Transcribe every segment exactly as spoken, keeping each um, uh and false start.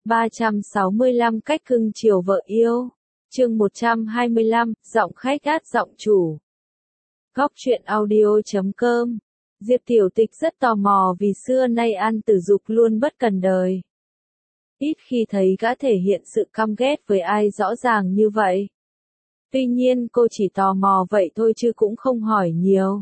ba trăm sáu mươi lăm cách cưng chiều vợ yêu. Chương một trăm hai mươi lăm, giọng khách gát giọng chủ. Góc truyện audio chấm com. Diệp Tiểu Tịch rất tò mò vì xưa nay An Tử Dục luôn bất cần đời. Ít khi thấy gã thể hiện sự căm ghét với ai rõ ràng như vậy. Tuy nhiên cô chỉ tò mò vậy thôi chứ cũng không hỏi nhiều.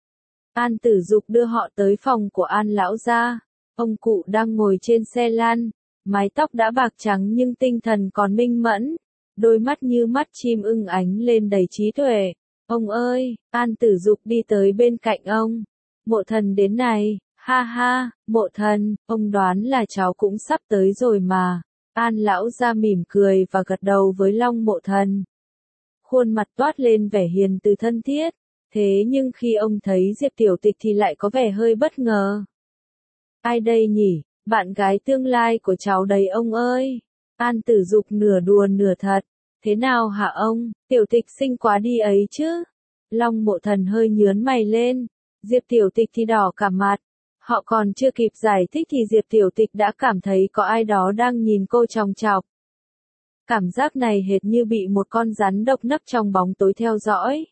An Tử Dục đưa họ tới phòng của An lão gia. Ông cụ đang ngồi trên xe lăn, mái tóc đã bạc trắng nhưng tinh thần còn minh mẫn, đôi mắt như mắt chim ưng ánh lên đầy trí tuệ. Ông ơi, An Tử Dục đi tới bên cạnh ông. Mộ Thần đến này, ha ha, Mộ Thần, ông đoán là cháu cũng sắp tới rồi mà. An lão gia mỉm cười và gật đầu với Long Mộ Thần. Khuôn mặt toát lên vẻ hiền từ thân thiết, thế nhưng khi ông thấy Diệp Tiểu Tịch thì lại có vẻ hơi bất ngờ. Ai đây nhỉ, bạn gái tương lai của cháu đấy ông ơi. An Tử Dục nửa đùa nửa thật. Thế nào hả ông, Tiểu Tịch xinh quá đi ấy chứ. Long Mộ Thần hơi nhướng mày lên. Diệp Tiểu Tịch thì đỏ cả mặt. Họ còn chưa kịp giải thích thì Diệp Tiểu Tịch đã cảm thấy có ai đó đang nhìn cô chòng chọc. Cảm giác này hệt như bị một con rắn độc nấp trong bóng tối theo dõi.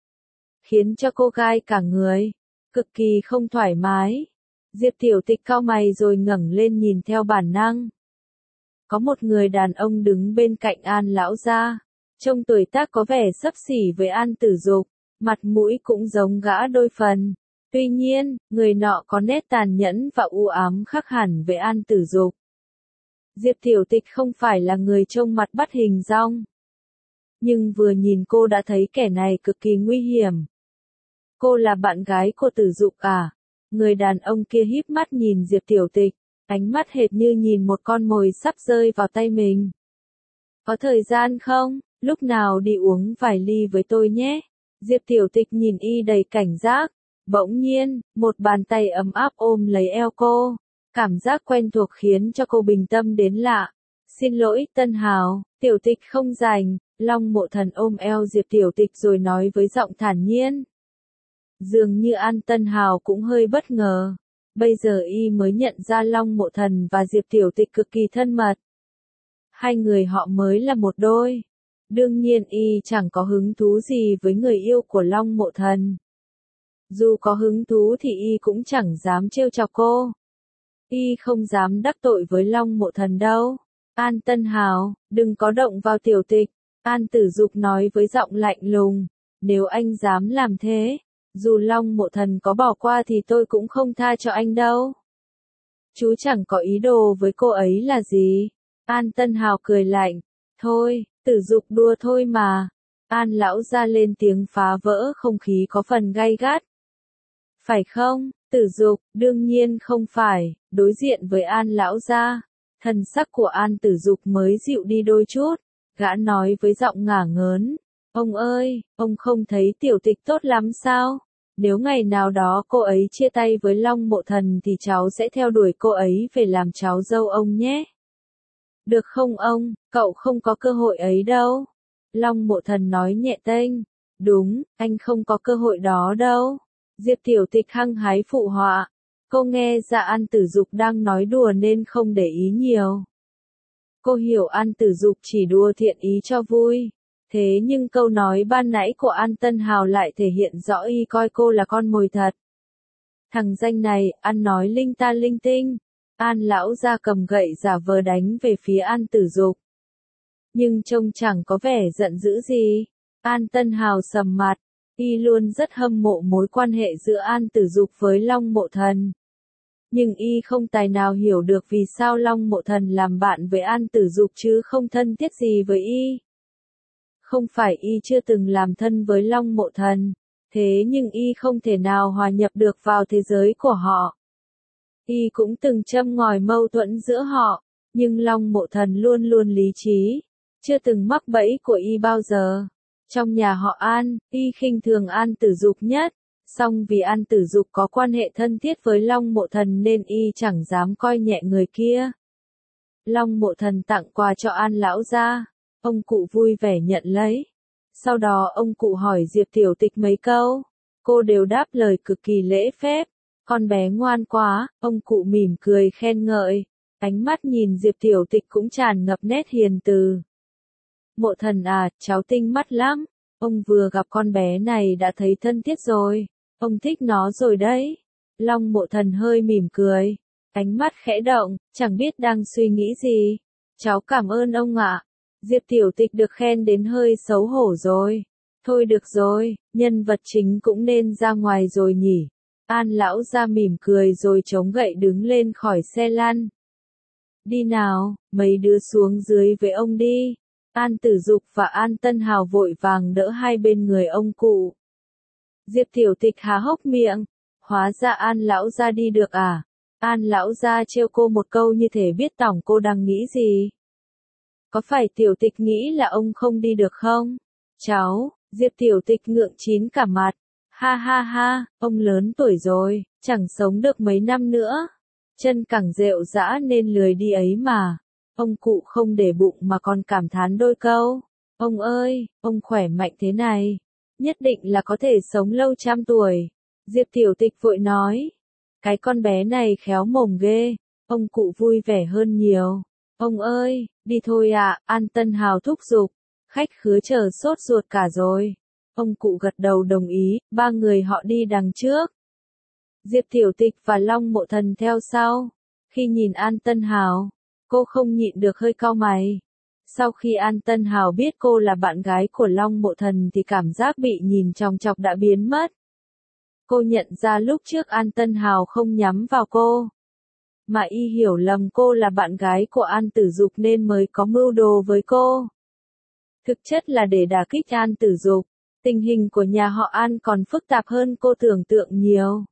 Khiến cho cô gai cả người. Cực kỳ không thoải mái. Diệp Tiểu Tịch cau mày rồi ngẩng lên nhìn theo bản năng. Có một người đàn ông đứng bên cạnh An lão gia. Trông tuổi tác có vẻ xấp xỉ với An Tử Dục. Mặt mũi cũng giống gã đôi phần. Tuy nhiên, người nọ có nét tàn nhẫn và u ám khác hẳn với An Tử Dục. Diệp Tiểu Tịch không phải là người trông mặt bắt hình dong. Nhưng vừa nhìn cô đã thấy kẻ này cực kỳ nguy hiểm. Cô là bạn gái của Tử Dục à? Người đàn ông kia híp mắt nhìn Diệp Tiểu Tịch, ánh mắt hệt như nhìn một con mồi sắp rơi vào tay mình. Có thời gian không? Lúc nào đi uống vài ly với tôi nhé. Diệp Tiểu Tịch nhìn y đầy cảnh giác. Bỗng nhiên, một bàn tay ấm áp ôm lấy eo cô. Cảm giác quen thuộc khiến cho cô bình tâm đến lạ. Xin lỗi, Tân Hào, Tiểu Tịch không rảnh. Long Mộ Thần ôm eo Diệp Tiểu Tịch rồi nói với giọng thản nhiên. Dường như An Tân Hào cũng hơi bất ngờ. Bây giờ y mới nhận ra Long Mộ Thần và Diệp Tiểu Tịch cực kỳ thân mật. Hai người họ mới là một đôi. Đương nhiên y chẳng có hứng thú gì với người yêu của Long Mộ Thần. Dù có hứng thú thì y cũng chẳng dám trêu chọc cô. Y không dám đắc tội với Long Mộ Thần đâu. An Tân Hào, đừng có động vào Tiểu Tịch. An Tử Dục nói với giọng lạnh lùng. Nếu anh dám làm thế, dù Long Mộ Thần có bỏ qua thì tôi cũng không tha cho anh đâu. Chú chẳng có ý đồ với cô ấy là gì? An Tân Hào cười lạnh. Thôi, Tử Dục đùa thôi mà. An lão ra lên tiếng phá vỡ không khí có phần gay gắt. Phải không, Tử Dục? Đương nhiên không phải. Đối diện với An lão gia, thần sắc của An Tử Dục mới dịu đi đôi chút. Gã nói với giọng ngả ngớn. Ông ơi, ông không thấy Tiểu Tịch tốt lắm sao? Nếu ngày nào đó cô ấy chia tay với Long Mộ Thần thì cháu sẽ theo đuổi cô ấy về làm cháu dâu ông nhé. Được không ông, cậu không có cơ hội ấy đâu. Long Mộ Thần nói nhẹ tênh. Đúng, anh không có cơ hội đó đâu. Diệp Tiểu Tịch hăng hái phụ họa. Cô nghe ra An Tử Dục đang nói đùa nên không để ý nhiều. Cô hiểu An Tử Dục chỉ đùa thiện ý cho vui. Thế nhưng câu nói ban nãy của An Tân Hào lại thể hiện rõ y coi cô là con mồi thật. Thằng danh này, ăn nói linh ta linh tinh. An lão ra cầm gậy giả vờ đánh về phía An Tử Dục. Nhưng trông chẳng có vẻ giận dữ gì. An Tân Hào sầm mặt. Y luôn rất hâm mộ mối quan hệ giữa An Tử Dục với Long Mộ Thần. Nhưng y không tài nào hiểu được vì sao Long Mộ Thần làm bạn với An Tử Dục chứ không thân thiết gì với y. Không phải y chưa từng làm thân với Long Mộ Thần, thế nhưng y không thể nào hòa nhập được vào thế giới của họ. Y cũng từng châm ngòi mâu thuẫn giữa họ, nhưng Long Mộ Thần luôn luôn lý trí, chưa từng mắc bẫy của y bao giờ. Trong nhà họ An, y khinh thường An Tử Dục nhất, song vì An Tử Dục có quan hệ thân thiết với Long Mộ Thần nên y chẳng dám coi nhẹ người kia. Long Mộ Thần tặng quà cho An lão gia. Ông cụ vui vẻ nhận lấy. Sau đó ông cụ hỏi Diệp Tiểu Tịch mấy câu. Cô đều đáp lời cực kỳ lễ phép. Con bé ngoan quá, ông cụ mỉm cười khen ngợi. Ánh mắt nhìn Diệp Tiểu Tịch cũng tràn ngập nét hiền từ. Mộ Thần à, cháu tinh mắt lắm. Ông vừa gặp con bé này đã thấy thân thiết rồi. Ông thích nó rồi đấy. Long Mộ Thần hơi mỉm cười. Ánh mắt khẽ động, chẳng biết đang suy nghĩ gì. Cháu cảm ơn ông ạ. Diệp Tiểu Tịch được khen đến hơi xấu hổ rồi. Thôi được rồi, nhân vật chính cũng nên ra ngoài rồi nhỉ. An lão ra mỉm cười rồi chống gậy đứng lên khỏi xe lăn. Đi nào, mấy đứa xuống dưới với ông đi. An Tử Dục và An Tân Hào vội vàng đỡ hai bên người ông cụ. Diệp Tiểu Tịch há hốc miệng. Hóa ra An lão ra đi được à? An lão ra trêu cô một câu như thể biết tỏng cô đang nghĩ gì. Có phải Tiểu Tịch nghĩ là ông không đi được không? Cháu, Diệp Tiểu Tịch ngượng chín cả mặt. Ha ha ha, ông lớn tuổi rồi, chẳng sống được mấy năm nữa. Chân cẳng rệu rã nên lười đi ấy mà. Ông cụ không để bụng mà còn cảm thán đôi câu. Ông ơi, ông khỏe mạnh thế này. Nhất định là có thể sống lâu trăm tuổi. Diệp Tiểu Tịch vội nói. Cái con bé này khéo mồm ghê. Ông cụ vui vẻ hơn nhiều. Ông ơi, đi thôi ạ, à, An Tân Hào thúc giục. Khách khứa chờ sốt ruột cả rồi. Ông cụ gật đầu đồng ý, ba người họ đi đằng trước. Diệp Tiểu Tịch và Long Mộ Thần theo sau. Khi nhìn An Tân Hào, cô không nhịn được hơi cau mày. Sau khi An Tân Hào biết cô là bạn gái của Long Mộ Thần thì cảm giác bị nhìn chòng chọc đã biến mất. Cô nhận ra lúc trước An Tân Hào không nhắm vào cô, mà y hiểu lầm cô là bạn gái của An Tử Dục nên mới có mưu đồ với cô. Thực chất là để đả kích An Tử Dục. Tình hình của nhà họ An còn phức tạp hơn cô tưởng tượng nhiều.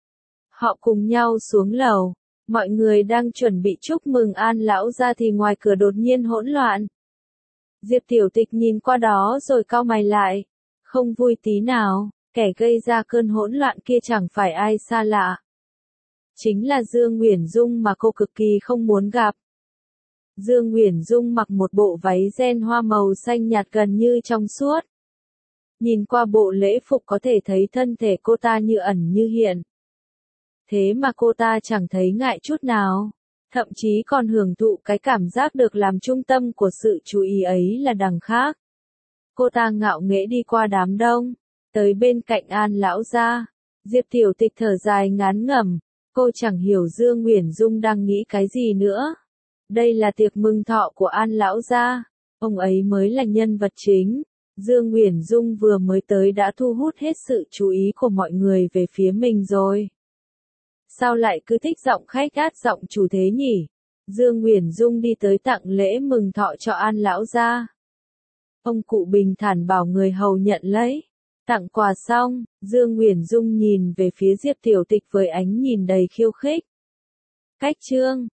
Họ cùng nhau xuống lầu. Mọi người đang chuẩn bị chúc mừng An lão ra thì ngoài cửa đột nhiên hỗn loạn. Diệp Tiểu Tịch nhìn qua đó rồi cau mày lại. Không vui tí nào, kẻ gây ra cơn hỗn loạn kia chẳng phải ai xa lạ. Chính là Dương Uyển Dung mà cô cực kỳ không muốn gặp. Dương Uyển Dung mặc một bộ váy ren hoa màu xanh nhạt gần như trong suốt. Nhìn qua bộ lễ phục có thể thấy thân thể cô ta như ẩn như hiện. Thế mà cô ta chẳng thấy ngại chút nào. Thậm chí còn hưởng thụ cái cảm giác được làm trung tâm của sự chú ý ấy là đằng khác. Cô ta ngạo nghễ đi qua đám đông. Tới bên cạnh An lão gia. Diệp Tiểu Tịch thở dài ngán ngẩm. Cô chẳng hiểu Dương Uyển Dung đang nghĩ cái gì nữa. Đây là tiệc mừng thọ của An lão gia. Ông ấy mới là nhân vật chính. Dương Uyển Dung vừa mới tới đã thu hút hết sự chú ý của mọi người về phía mình rồi. Sao lại cứ thích giọng khách gát giọng chủ thế nhỉ? Dương Uyển Dung đi tới tặng lễ mừng thọ cho An lão gia. Ông cụ bình thản bảo người hầu nhận lấy. Tặng quà xong, Dương Uyển Dung nhìn về phía Diệp Tiểu Tịch với ánh nhìn đầy khiêu khích. Cách chương